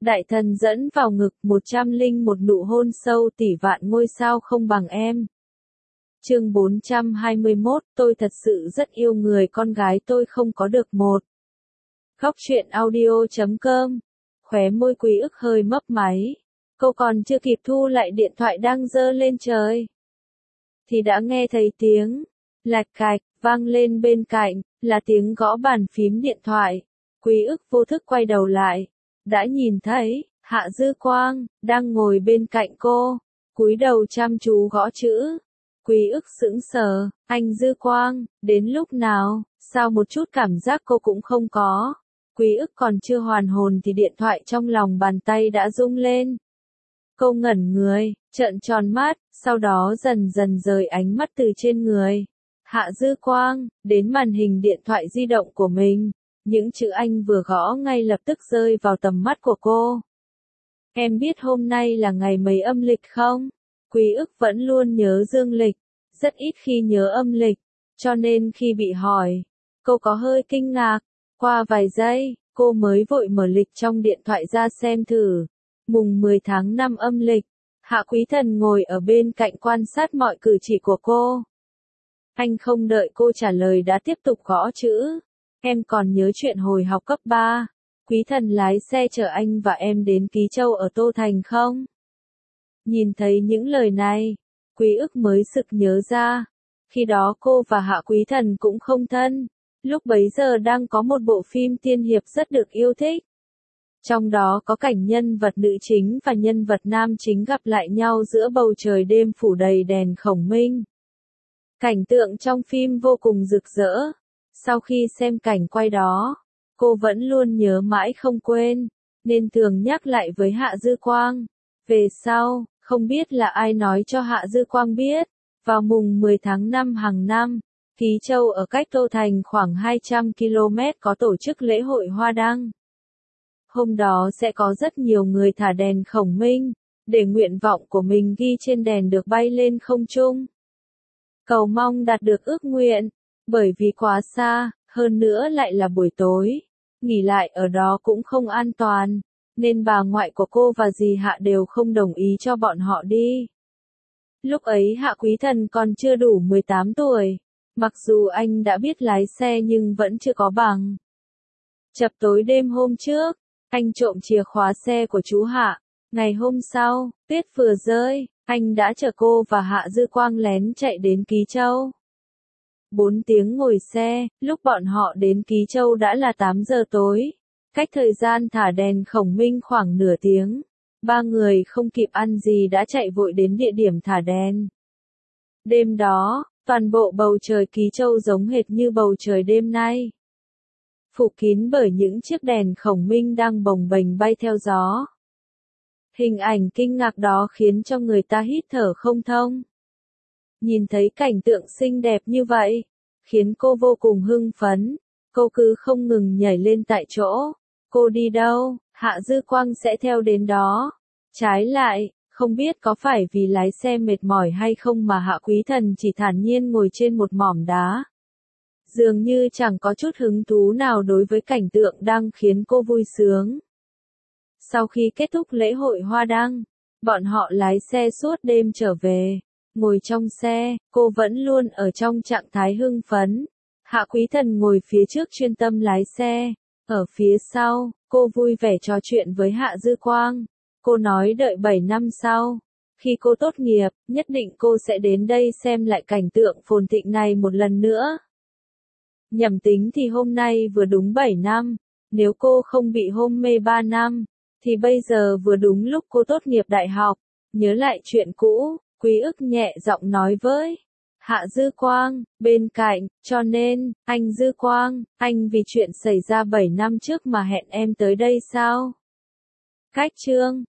Đại thần dẫn vào ngực 101 nụ hôn sâu tỷ vạn ngôi sao không bằng em. Chương 421, tôi thật sự rất yêu người con gái tôi không có được một. Góc truyện audio.com. Khóe môi Quý Ức hơi mấp máy. Cô còn chưa kịp thu lại điện thoại đang giơ lên trời, thì đã nghe thấy tiếng lạch cạch vang lên bên cạnh, là tiếng gõ bàn phím điện thoại. Quý Ức vô thức quay đầu lại, đã nhìn thấy Hạ Dư Quang đang ngồi bên cạnh cô, cúi đầu chăm chú gõ chữ. Quý Ức sững sờ, anh Dư Quang, đến lúc nào, sao một chút cảm giác cô cũng không có. Quý Ức còn chưa hoàn hồn thì điện thoại trong lòng bàn tay đã rung lên. Cô ngẩn người, trợn tròn mắt, sau đó dần dần rời ánh mắt từ trên người Hạ Dư Quang đến màn hình điện thoại di động của mình. Những chữ anh vừa gõ ngay lập tức rơi vào tầm mắt của cô. Em biết hôm nay là ngày mấy âm lịch không? Quý Ức vẫn luôn nhớ dương lịch, rất ít khi nhớ âm lịch, cho nên khi bị hỏi, cô có hơi kinh ngạc. Qua vài giây, cô mới vội mở lịch trong điện thoại ra xem thử. Mùng 10 tháng 5 âm lịch, Hạ Quý Thần ngồi ở bên cạnh quan sát mọi cử chỉ của cô. Anh không đợi cô trả lời đã tiếp tục gõ chữ. Em còn nhớ chuyện hồi học cấp 3, Quý Thần lái xe chở anh và em đến Ký Châu ở Tô Thành không? Nhìn thấy những lời này, Quý Ức mới sực nhớ ra. Khi đó cô và Hạ Quý Thần cũng không thân. Lúc bấy giờ đang có một bộ phim tiên hiệp rất được yêu thích. Trong đó có cảnh nhân vật nữ chính và nhân vật nam chính gặp lại nhau giữa bầu trời đêm phủ đầy đèn khổng minh. Cảnh tượng trong phim vô cùng rực rỡ. Sau khi xem cảnh quay đó, cô vẫn luôn nhớ mãi không quên, nên thường nhắc lại với Hạ Dư Quang. Về sau, không biết là ai nói cho Hạ Dư Quang biết, vào mùng 10 tháng 5 hàng năm, Ký Châu ở cách Tô Thành khoảng 200 km có tổ chức lễ hội hoa đăng. Hôm đó sẽ có rất nhiều người thả đèn khổng minh, để nguyện vọng của mình ghi trên đèn được bay lên không trung. Cầu mong đạt được ước nguyện, bởi vì quá xa, hơn nữa lại là buổi tối, nghỉ lại ở đó cũng không an toàn, nên bà ngoại của cô và dì Hạ đều không đồng ý cho bọn họ đi. Lúc ấy Hạ Quý Thần còn chưa đủ 18 tuổi, mặc dù anh đã biết lái xe nhưng vẫn chưa có bằng. Chập tối đêm hôm trước, anh trộm chìa khóa xe của chú Hạ. Ngày hôm sau, tuyết vừa rơi, anh đã chở cô và Hạ Dư Quang lén chạy đến Ký Châu. 4 tiếng ngồi xe, lúc bọn họ đến Ký Châu đã là 8 giờ tối. Cách thời gian thả đèn khổng minh khoảng nửa tiếng. Ba người không kịp ăn gì đã chạy vội đến địa điểm thả đèn. Đêm đó, toàn bộ bầu trời Ký Châu giống hệt như bầu trời đêm nay. Phủ kín bởi những chiếc đèn khổng minh đang bồng bềnh bay theo gió. Hình ảnh kinh ngạc đó khiến cho người ta hít thở không thông. Nhìn thấy cảnh tượng xinh đẹp như vậy, khiến cô vô cùng hưng phấn, cô cứ không ngừng nhảy lên tại chỗ. Cô đi đâu, Hạ Dư Quang sẽ theo đến đó. Trái lại, không biết có phải vì lái xe mệt mỏi hay không mà Hạ Quý Thần chỉ thản nhiên ngồi trên một mỏm đá. Dường như chẳng có chút hứng thú nào đối với cảnh tượng đang khiến cô vui sướng. Sau khi kết thúc lễ hội hoa đăng, bọn họ lái xe suốt đêm trở về. Ngồi trong xe, cô vẫn luôn ở trong trạng thái hưng phấn. Hạ Quý Thần ngồi phía trước chuyên tâm lái xe. Ở phía sau, cô vui vẻ trò chuyện với Hạ Dư Quang. Cô nói đợi 7 năm sau, khi cô tốt nghiệp, nhất định cô sẽ đến đây xem lại cảnh tượng phồn thịnh này một lần nữa. Nhầm tính thì hôm nay vừa đúng 7 năm, nếu cô không bị hôn mê 3 năm, thì bây giờ vừa đúng lúc cô tốt nghiệp đại học. Nhớ lại chuyện cũ, Quý Ức nhẹ giọng nói với Hạ Dư Quang, bên cạnh, cho nên, anh Dư Quang, anh vì chuyện xảy ra 7 năm trước mà hẹn em tới đây sao? Cách chương